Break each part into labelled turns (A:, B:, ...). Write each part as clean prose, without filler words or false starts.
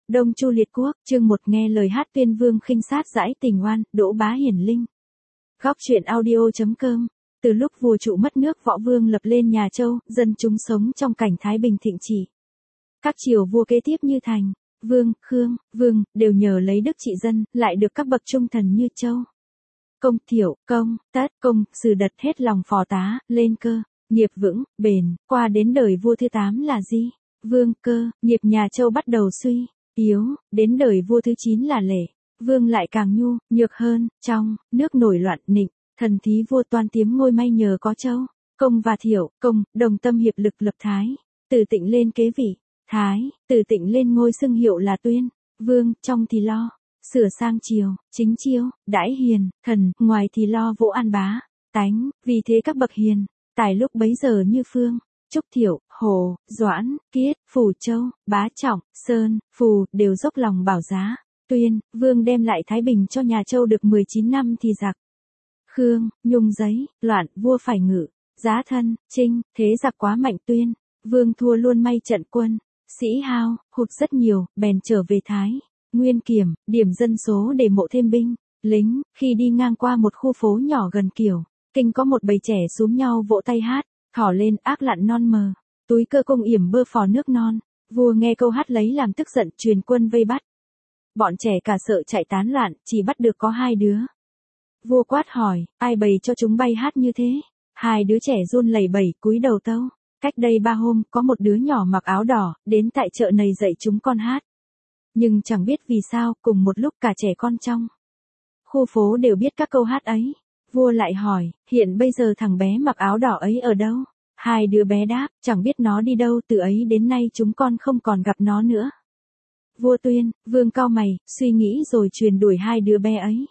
A: Đông Chu Liệt Quốc, chương 1 nghe lời hát tuyên vương khinh sát dãi tình oan, Đỗ Bá Hiển Linh. Góc truyện audio.com. Từ lúc vua trụ mất nước Võ Vương lập lên nhà Châu, dân chúng sống trong cảnh thái bình thịnh trị. Các triều vua kế tiếp như Thành, Vương, Khương, Vương, đều nhờ lấy đức trị dân, lại được các bậc trung thần như Châu. Công, Thiệu, Công, Tất, Công, Sử Đật hết lòng phò tá, lên cơ, nghiệp vững, bền, qua đến đời vua thứ 8 là Di, Vương, Cơ, nghiệp nhà Châu bắt đầu suy, yếu, đến đời vua thứ 9 là Lệ, Vương lại càng nhu, nhược hơn, trong, nước nổi loạn nịnh, thần thí vua toan tiếm ngôi may nhờ có Châu, Công và Thiệu, Công, đồng tâm hiệp lực lập Thái, Từ Tịnh lên kế vị, Thái, Từ Tịnh lên ngôi xưng hiệu là Tuyên, Vương, trong thì lo sửa sang triều, chính chiêu, đãi hiền, thần, ngoài thì lo vỗ an bá, tánh, vì thế các bậc hiền, tài lúc bấy giờ như Phương, Trúc Thiệu, Hồ, Doãn, Kiết, Phủ Châu, Bá Trọng, Sơn, Phù, đều dốc lòng bảo giá, Tuyên, Vương đem lại Thái Bình cho nhà Châu được 19 năm thì giặc. Khương, nhung giấy, loạn, vua phải ngự, giá thân, trinh, thế giặc quá mạnh Tuyên, Vương thua luôn may trận quân, sĩ hao, hụt rất nhiều, bèn trở về Thái. Nguyên kiểm, điểm dân số để mộ thêm binh, lính, khi đi ngang qua một khu phố nhỏ gần Kiều, Kinh có một bầy trẻ xúm nhau vỗ tay hát, thỏ lên ác lặn non mờ, túi cơ cung yểm bơ phò nước non, vua nghe câu hát lấy làm tức giận truyền quân vây bắt. Bọn trẻ cả sợ chạy tán loạn, chỉ bắt được có 2 đứa. Vua quát hỏi, ai bày cho chúng bay hát như thế? 2 đứa trẻ run lẩy bẩy cúi đầu tâu. Cách đây 3 hôm, có một đứa nhỏ mặc áo đỏ, đến tại chợ này dạy chúng con hát. Nhưng chẳng biết vì sao, cùng một lúc cả trẻ con trong khu phố đều biết các câu hát ấy. Vua lại hỏi, hiện bây giờ thằng bé mặc áo đỏ ấy ở đâu? 2 đứa bé đáp, chẳng biết nó đi đâu, từ ấy đến nay chúng con không còn gặp nó nữa. Vua tuyên, Vương cau mày, suy nghĩ rồi truyền đuổi 2 đứa bé ấy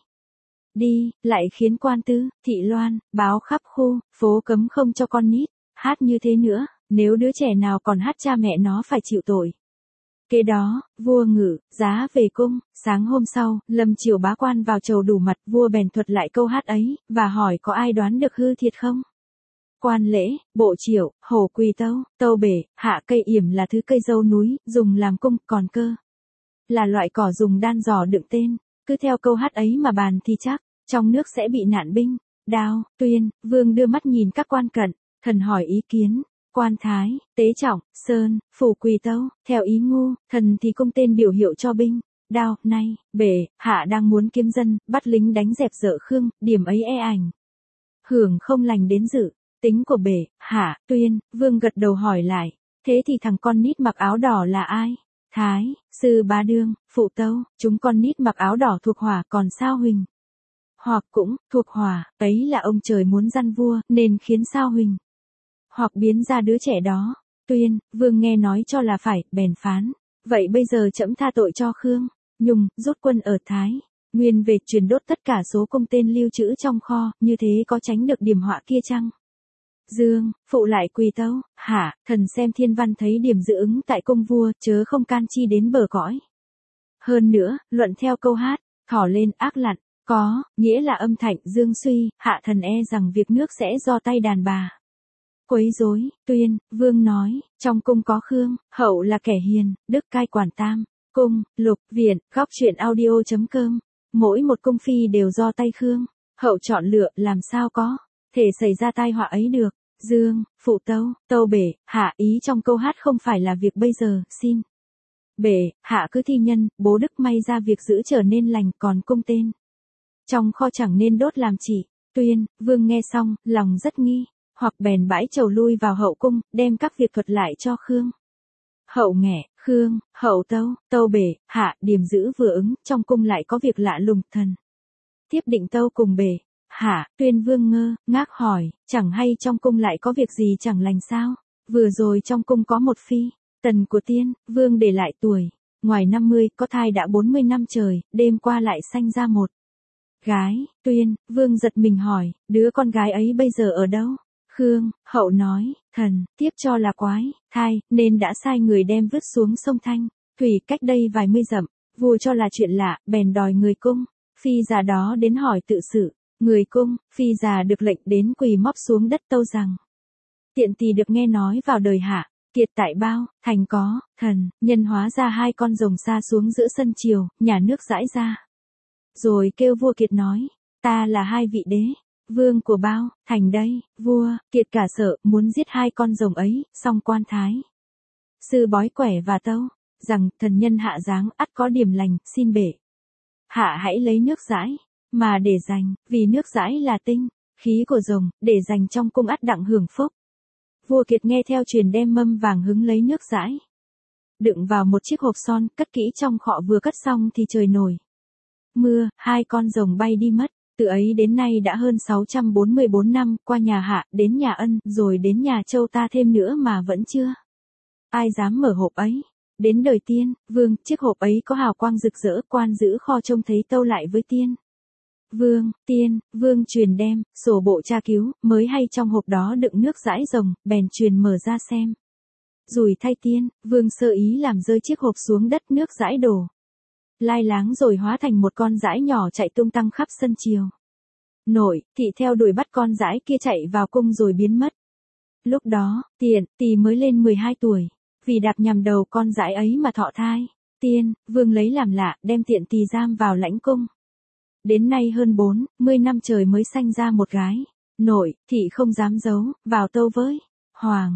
A: đi, lại khiến quan tư, thị loan, báo khắp khu, phố cấm không cho con nít hát như thế nữa, nếu đứa trẻ nào còn hát cha mẹ nó phải chịu tội. Kế đó, vua ngự, giá về cung, sáng hôm sau, lâm triều bá quan vào chầu đủ mặt, vua bèn thuật lại câu hát ấy, và hỏi có ai đoán được hư thiệt không? Quan lễ, bộ triệu, hổ quỳ tâu, tâu bể, hạ cây yểm là thứ cây dâu núi, dùng làm cung, còn cơ là loại cỏ dùng đan giò đựng tên, cứ theo câu hát ấy mà bàn thì chắc, trong nước sẽ bị nạn binh, đao, Tuyên, Vương đưa mắt nhìn các quan cận, thần hỏi ý kiến. Quan Thái, Tế Trọng, Sơn, Phủ quỳ tâu, theo ý ngu, thần thì cung tên biểu hiệu cho binh, đao, nay, bể, hạ đang muốn kiếm dân, bắt lính đánh dẹp dợ Khương, điểm ấy e ảnh hưởng không lành đến dự, tính của bể, hạ, Tuyên, Vương gật đầu hỏi lại, thế thì thằng con nít mặc áo đỏ là ai? Thái, Sư Bá Đương, Phụ tâu, chúng con nít mặc áo đỏ thuộc hỏa còn sao Huỳnh? Hoặc cũng, thuộc hỏa, ấy là ông trời muốn dăn vua, nên khiến sao Huỳnh? Hoặc biến ra đứa trẻ đó. Tuyên, Vương nghe nói cho là phải, bèn phán. Vậy bây giờ trẫm tha tội cho Khương, Nhung, rút quân ở Thái. Nguyên về truyền đốt tất cả số công tên lưu trữ trong kho, như thế có tránh được điểm họa kia chăng? Dương, Phụ lại quỳ tâu, hả, thần xem thiên văn thấy điểm dự ứng tại cung vua, chớ không can chi đến bờ cõi. Hơn nữa, luận theo câu hát, thỏ lên ác lặn, có, nghĩa là âm thạnh dương suy, hạ thần e rằng việc nước sẽ do tay đàn bà quấy rối. Tuyên, Vương nói, trong cung có Khương, hậu là kẻ hiền, đức cai quản tam, cung, lục, viện, góc truyện audio.com. Mỗi một cung phi đều do tay Khương, hậu chọn lựa, làm sao có thể xảy ra tai họa ấy được. Dương, Phụ tâu, tâu bể, hạ ý trong câu hát không phải là việc bây giờ, xin. Bể, hạ cứ thi nhân, bố đức may ra việc giữ trở nên lành, còn cung tên trong kho chẳng nên đốt làm chỉ. Tuyên, Vương nghe xong, lòng rất nghi. Hoặc bèn bãi chầu lui vào hậu cung, đem các việc thuật lại cho Khương. Hậu nghẻ, Khương, hậu tâu, tâu bể, hạ, điểm giữ vừa ứng, trong cung lại có việc lạ lùng, thần tiếp định tâu cùng bể, hạ, Tuyên Vương ngơ, ngác hỏi, chẳng hay trong cung lại có việc gì chẳng lành sao? Vừa rồi trong cung có một phi, tần của tiên, Vương để lại tuổi, ngoài 50, có thai đã 40 năm trời, đêm qua lại sanh ra một gái. Tuyên, Vương giật mình hỏi, đứa con gái ấy bây giờ ở đâu? Khương, hậu nói, thần, tiếp cho là quái, thai, nên đã sai người đem vứt xuống sông Thanh, thủy cách đây vài mươi dặm, vua cho là chuyện lạ, bèn đòi người cung, phi già đó đến hỏi tự sự, người cung, phi già được lệnh đến quỳ móc xuống đất tâu rằng, tiện tỳ được nghe nói vào đời hạ, Kiệt tại bao, thành có, thần, nhân hóa ra hai con rồng sa xuống giữa sân triều, nhà nước dãi ra. Rồi kêu vua Kiệt nói, ta là hai vị đế, vương của bao, thành đây, vua, Kiệt cả sợ, muốn giết hai con rồng ấy, xong quan thái. Sư bói quẻ và tâu, rằng, thần nhân hạ giáng ắt có điểm lành, xin bể. Hạ hãy lấy nước dãi, mà để dành, vì nước dãi là tinh, khí của rồng, để dành trong cung ắt đặng hưởng phúc. Vua Kiệt nghe theo truyền đem mâm vàng hứng lấy nước dãi. Đựng vào một chiếc hộp son, cất kỹ trong khọ vừa cất xong thì trời nổi mưa, hai con rồng bay đi mất. Từ ấy đến nay đã hơn 644 năm, qua nhà Hạ, đến nhà Ân, rồi đến nhà Châu ta thêm nữa mà vẫn chưa ai dám mở hộp ấy. Đến đời Tiên, Vương, chiếc hộp ấy có hào quang rực rỡ, quan giữ kho trông thấy tâu lại với Tiên. Tiên, Vương truyền đem, sổ bộ tra cứu, mới hay trong hộp đó đựng nước dãi rồng, bèn truyền mở ra xem. Rủi thay Tiên, Vương sơ ý làm rơi chiếc hộp xuống đất, nước dãi đổ lai láng rồi hóa thành một con dãi nhỏ chạy tung tăng khắp sân triều. Nội, thị theo đuổi bắt con dãi kia chạy vào cung rồi biến mất. Lúc đó, Tỳ mới lên 12 tuổi, vì đạp nhằm đầu con dãi ấy mà thọ thai. Tiên, Vương lấy làm lạ, đem Tỳ giam vào lãnh cung. Đến nay hơn 40 năm trời mới sanh ra một gái. Nội, thị không dám giấu, vào tâu với Hoàng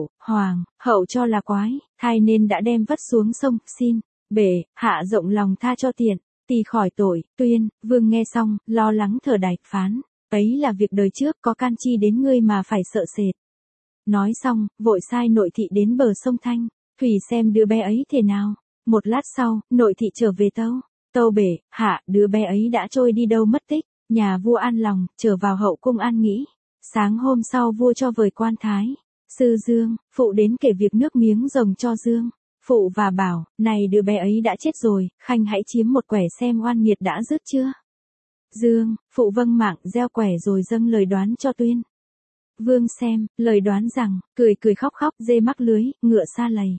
A: hậu cho là quái, thai nên đã đem vất xuống sông, xin bể, hạ rộng lòng tha cho Tỳ khỏi tội. Tuyên, Vương nghe xong, lo lắng thở đạch phán, ấy là việc đời trước, có can chi đến ngươi mà phải sợ sệt. Nói xong, vội sai nội thị đến bờ sông Thanh, thủy xem đứa bé ấy thế nào. Một lát sau, nội thị trở về tâu bể, hạ, đứa bé ấy đã trôi đi đâu mất tích. Nhà vua an lòng, trở vào hậu cung an nghĩ. Sáng hôm sau vua cho vời quan thái, sư Dương, phụ đến kể việc nước miếng rồng cho Dương. Phụ và bảo, này đứa bé ấy đã chết rồi, khanh hãy chiếm một quẻ xem oan nghiệt đã dứt chưa. Dương, phụ vâng mạng gieo quẻ rồi dâng lời đoán cho Tuyên. Vương xem, lời đoán rằng, cười khóc dê mắc lưới, ngựa sa lầy.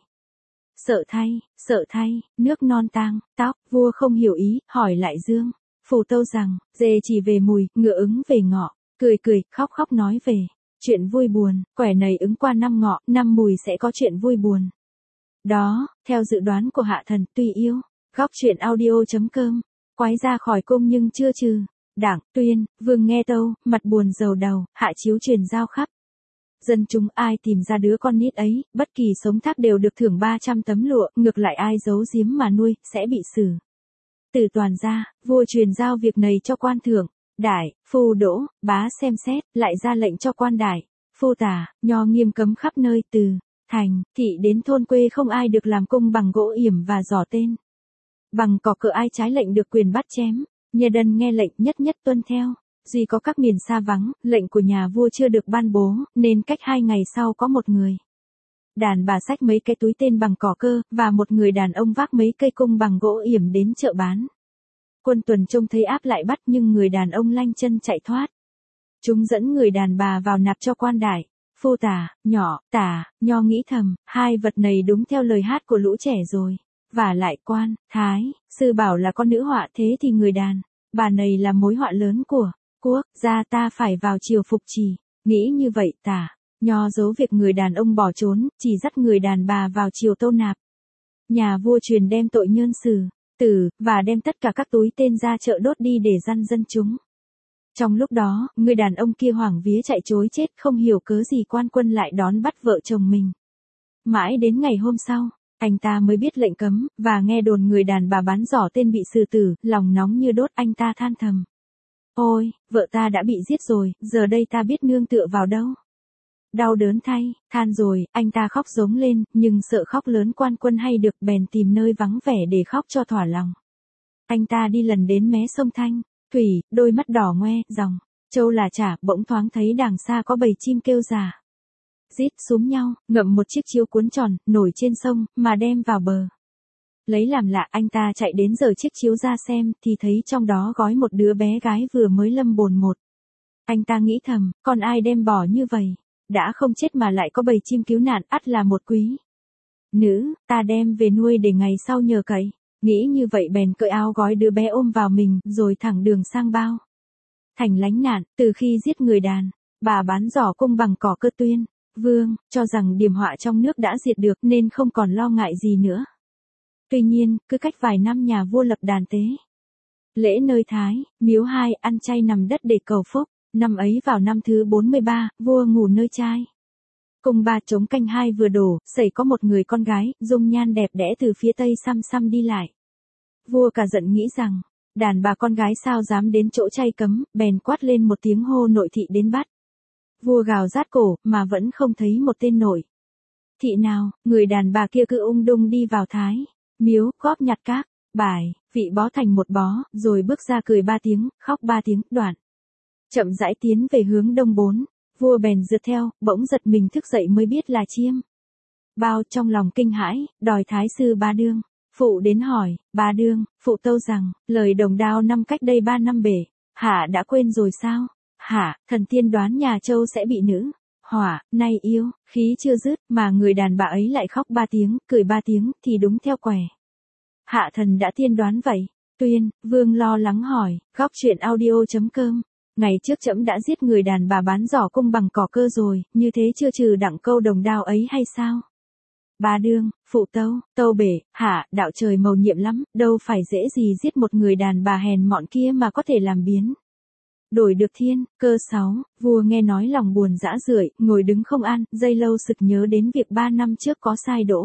A: Sợ thay, nước non tang, tóc, vua không hiểu ý, hỏi lại Dương. Phụ tâu rằng, dê chỉ về mùi, ngựa ứng về ngọ, cười khóc nói về chuyện vui buồn, quẻ này ứng qua năm ngọ, năm mùi sẽ có chuyện vui buồn. Đó, theo dự đoán của hạ thần, tuy yêu, góc truyện audio.com, quái ra khỏi cung nhưng chưa trừ. Đảng, Tuyên, Vương nghe tâu, mặt buồn rầu đầu, hạ chiếu truyền giao khắp. Dân chúng ai tìm ra đứa con nít ấy, bất kỳ sống thác đều được thưởng 300 tấm lụa, ngược lại ai giấu giếm mà nuôi, sẽ bị xử tử toàn ra. Vua truyền giao việc này cho quan thưởng, đại, phu đỗ, bá xem xét, lại ra lệnh cho quan đại, phu tả, nho nghiêm cấm khắp nơi từ thành, thị đến thôn quê không ai được làm cung bằng gỗ yểm và giỏ tên. Bằng cỏ cựa ai trái lệnh được quyền bắt chém, nhà đần nghe lệnh nhất tuân theo. Duy có các miền xa vắng, lệnh của nhà vua chưa được ban bố, nên cách 2 ngày sau có một người đàn bà xách mấy cái túi tên bằng cỏ cơ, và một người đàn ông vác mấy cây cung bằng gỗ yểm đến chợ bán. Quân tuần trông thấy áp lại bắt, nhưng người đàn ông lanh chân chạy thoát. Chúng dẫn người đàn bà vào nạp cho quan đại, phu tả, nho nghĩ thầm, hai vật này đúng theo lời hát của lũ trẻ rồi. Và lại quan, thái, sư bảo là con nữ họa, thế thì người đàn bà này là mối họa lớn của quốc gia, ta phải vào triều phục trì. Nghĩ như vậy tả, nho giấu việc người đàn ông bỏ trốn, chỉ dắt người đàn bà vào triều tâu nạp. Nhà vua truyền đem tội nhơn xử tử, và đem tất cả các túi tên ra chợ đốt đi để răn dân chúng. Trong lúc đó, người đàn ông kia hoảng vía chạy trối chết, không hiểu cớ gì quan quân lại đón bắt vợ chồng mình. Mãi đến ngày hôm sau, anh ta mới biết lệnh cấm, và nghe đồn người đàn bà bán giỏ tên bị xử tử, lòng nóng như đốt, anh ta than thầm. Ôi, vợ ta đã bị giết rồi, giờ đây ta biết nương tựa vào đâu. Đau đớn thay, than rồi, anh ta khóc giống lên, nhưng sợ khóc lớn quan quân hay được, bèn tìm nơi vắng vẻ để khóc cho thỏa lòng. Anh ta đi lần đến mé sông Thanh, thủy, đôi mắt đỏ ngoe, dòng, châu là chả, bỗng thoáng thấy đàng xa có bầy chim kêu rà rít xúm nhau, ngậm một chiếc chiếu cuốn tròn, nổi trên sông, mà đem vào bờ. Lấy làm lạ, anh ta chạy đến giở chiếc chiếu ra xem, thì thấy trong đó gói một đứa bé gái vừa mới lâm bồn một. Anh ta nghĩ thầm, còn ai đem bỏ như vậy, đã không chết mà lại có bầy chim cứu nạn, ắt là một quý nữ, ta đem về nuôi để ngày sau nhờ cậy. Nghĩ như vậy bèn cởi áo gói đứa bé ôm vào mình, rồi thẳng đường sang bao thành lánh nạn. Từ khi giết người đàn bà bán giỏ cung bằng cỏ cơ Tuyên, Vương, cho rằng điểm họa trong nước đã diệt được nên không còn lo ngại gì nữa. Tuy nhiên, cứ cách vài năm nhà vua lập đàn tế lễ nơi Thái, miếu 2 ăn chay nằm đất để cầu phúc. Năm ấy vào năm thứ 43, vua ngủ nơi trai. Cung 3 trống canh 2 vừa đổ, xảy có một người con gái, dung nhan đẹp đẽ từ phía tây xăm xăm đi lại. Vua cả giận nghĩ rằng, đàn bà con gái sao dám đến chỗ chay cấm, bèn quát lên một tiếng hô nội thị đến bắt. Vua gào rát cổ, mà vẫn không thấy một tên nội thị nào, người đàn bà kia cứ ung dung đi vào Thái miếu, góp nhặt các bài, vị bó thành một bó, rồi bước ra cười 3 tiếng, khóc 3 tiếng, đoạn. Chậm rãi tiến về hướng đông 4, vua bèn rượt theo, bỗng giật mình thức dậy mới biết là chiêm. Bao trong lòng kinh hãi, đòi thái sư Bá Đương, phụ đến hỏi, Bá Đương, phụ tâu rằng, lời đồng đao năm cách đây 3 năm bể, hả đã quên rồi sao? Hả, thần tiên đoán nhà Châu sẽ bị nữ hỏa, nay yêu, khí chưa dứt, mà người đàn bà ấy lại khóc 3 tiếng, cười 3 tiếng, thì đúng theo quẻ. Hạ thần đã tiên đoán vậy. Tuyên, Vương lo lắng hỏi, góc truyện audio.com. Ngày trước trẫm đã giết người đàn bà bán giỏ cung bằng cỏ cơ rồi, như thế chưa trừ đặng câu đồng đao ấy hay sao? Bá Đương, phụ tâu bể, hả, đạo trời mầu nhiệm lắm, đâu phải dễ gì giết một người đàn bà hèn mọn kia mà có thể làm biến đổi được thiên cơ. 6, vua nghe nói lòng buồn dã rượi, ngồi đứng không an, giây lâu sực nhớ đến việc 3 năm trước có sai đỗ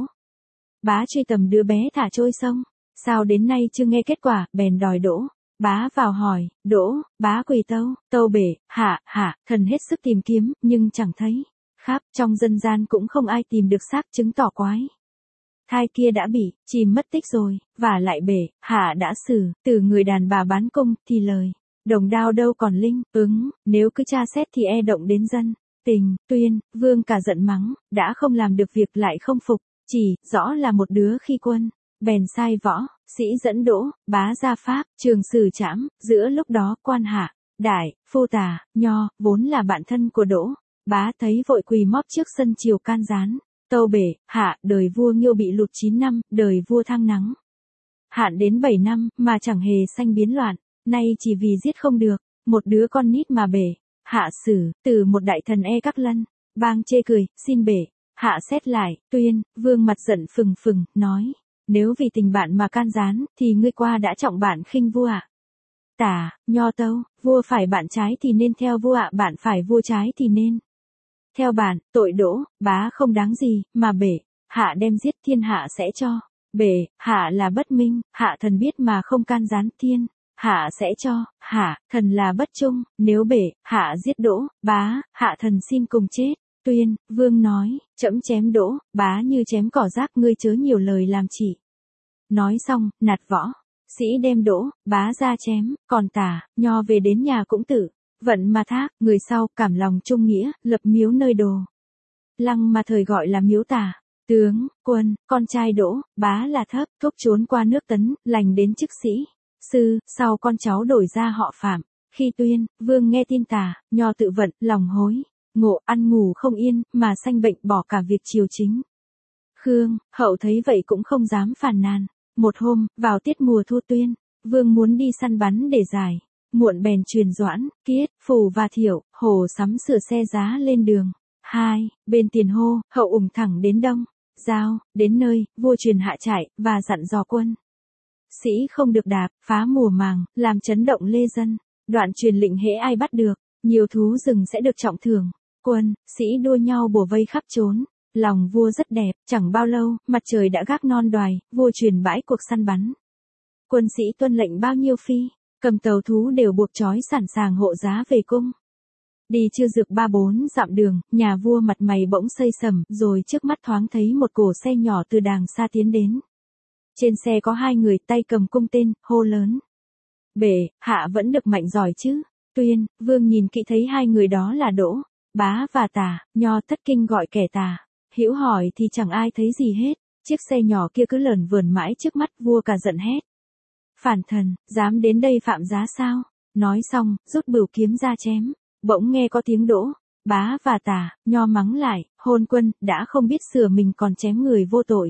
A: bá truy tầm đứa bé thả trôi sông, sao đến nay chưa nghe kết quả, bèn đòi đỗ bá vào hỏi, đỗ bá quỳ tâu bể, hả, thần hết sức tìm kiếm, nhưng chẳng thấy khắp trong dân gian cũng không ai tìm được xác chứng tỏ quái thai kia đã bị chìm mất tích rồi, và lại bể, hả đã xử từ người đàn bà bán cung, thì lời đồng đao đâu còn linh nếu cứ tra xét thì e động đến dân tình. Tuyên, Vương cả giận mắng, đã không làm được việc lại không phục, chỉ rõ là một đứa khi quân, bèn sai võ sĩ dẫn đỗ bá ra pháp trường xử trảm. Giữa lúc đó quan hạ đại phu tả nho vốn là bạn thân của đỗ bá thấy vội quỳ móp trước sân triều can gián, tâu bể, hạ, đời vua Nghiêu bị lụt 9 năm, đời vua Thang nắng hạn đến 7 năm, mà chẳng hề sanh biến loạn, nay chỉ vì giết không được một đứa con nít mà bể, hạ xử từ một đại thần các lân bang chê cười, xin bể, hạ xét lại. Tuyên, Vương mặt giận phừng phừng, nói, nếu vì tình bạn mà can gián, thì ngươi qua đã trọng bạn khinh vua ạ. Tả, nho tâu, vua phải bạn trái thì nên theo vua ạ, bạn phải vua trái thì nên theo bạn. Tội đỗ bá không đáng gì, mà bể, hạ đem giết, thiên hạ sẽ cho bể, hạ là bất minh, hạ thần biết mà không can gián, thiên hạ sẽ cho hạ thần là bất trung, nếu bể, hạ giết đỗ bá, hạ thần xin cùng chết. Tuyên, Vương nói, trẫm chém đỗ bá như chém cỏ rác, ngươi chớ nhiều lời làm chỉ. Nói xong, nạt võ sĩ đem đỗ bá ra chém, còn tả nho về đến nhà cũng tự vận mà thác. Người sau cảm lòng trung nghĩa, lập miếu nơi đồ lăng mà thời gọi là miếu tả tướng quân. Con trai đỗ bá là Thấp, thúc trốn qua nước Tấn, lành đến chức sĩ sư, sau con cháu đổi ra họ Phạm. Khi Tuyên, Vương nghe tin tả nho tự vận, lòng hối ngộ, ăn ngủ không yên, mà sanh bệnh, bỏ cả việc triều chính. Khương hậu thấy vậy cũng không dám phàn nàn. Một hôm, vào tiết mùa thu, Tuyên Vương muốn đi săn bắn để giải muộn, bèn truyền Doãn, Kiết, Phù và Thiệu, Hồ sắm sửa xe giá lên đường. 2, bên tiền hô, hậu ủng thẳng đến đông giao. Đến nơi, vua truyền hạ trại, và dặn dò quân sĩ không được đạp phá mùa màng, làm chấn động lê dân. Đoạn truyền lệnh hễ ai bắt được nhiều thú rừng sẽ được trọng thưởng. Quân sĩ đua nhau bủa vây khắp trốn. Lòng vua rất đẹp, chẳng bao lâu, mặt trời đã gác non đoài, vua truyền bãi cuộc săn bắn. Quân sĩ tuân lệnh bao nhiêu phi, cầm tàu thú đều buộc trói sẵn sàng hộ giá về cung. Đi chưa dược 3-4 dặm đường, nhà vua mặt mày bỗng xây sầm, rồi trước mắt thoáng thấy một cổ xe nhỏ từ đàng xa tiến đến. Trên xe có 2 người, tay cầm cung tên, hô lớn. Bể, hạ vẫn được mạnh giỏi chứ? Tuyên, Vương nhìn kỹ thấy 2 người đó là đỗ bá và tả nho, thất kinh gọi kẻ tả hữu hỏi thì chẳng ai thấy gì hết. Chiếc xe nhỏ kia cứ lởn vởn mãi trước mắt, vua cả giận hét. Phản thần, dám đến đây phạm giá sao? Nói xong, rút bửu kiếm ra chém. Bỗng nghe có tiếng đỗ bá và tả nho mắng lại, Hôn Quân, đã không biết sửa mình còn chém người vô tội.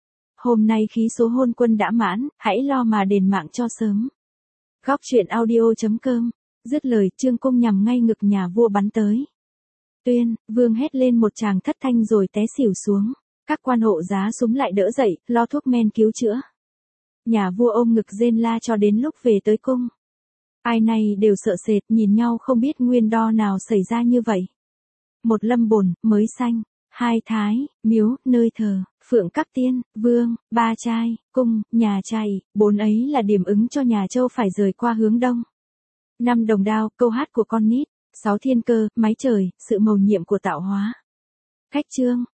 A: Hôm nay khí số Hôn Quân đã mãn, hãy lo mà đền mạng cho sớm. Góc truyện audio.com. Dứt lời, Trương Cung nhằm ngay ngực nhà vua bắn tới. Tuyên, vương hét lên một tràng thất thanh rồi té xỉu xuống. Các quan hộ giá súng lại đỡ dậy, lo thuốc men cứu chữa. Nhà vua ôm ngực rên la cho đến lúc về tới cung. Ai này đều sợ sệt nhìn nhau không biết nguyên do nào xảy ra như vậy. Một lâm bồn, mới sanh, hai thái, miếu, nơi thờ, phượng các tiên, vương, ba trai, cung, nhà trai, bốn ấy là điểm ứng cho nhà Châu phải rời qua hướng đông. 5 đồng đao, câu hát của con nít, 6 thiên cơ, mái trời, sự mầu nhiệm của tạo hóa. Khách chương.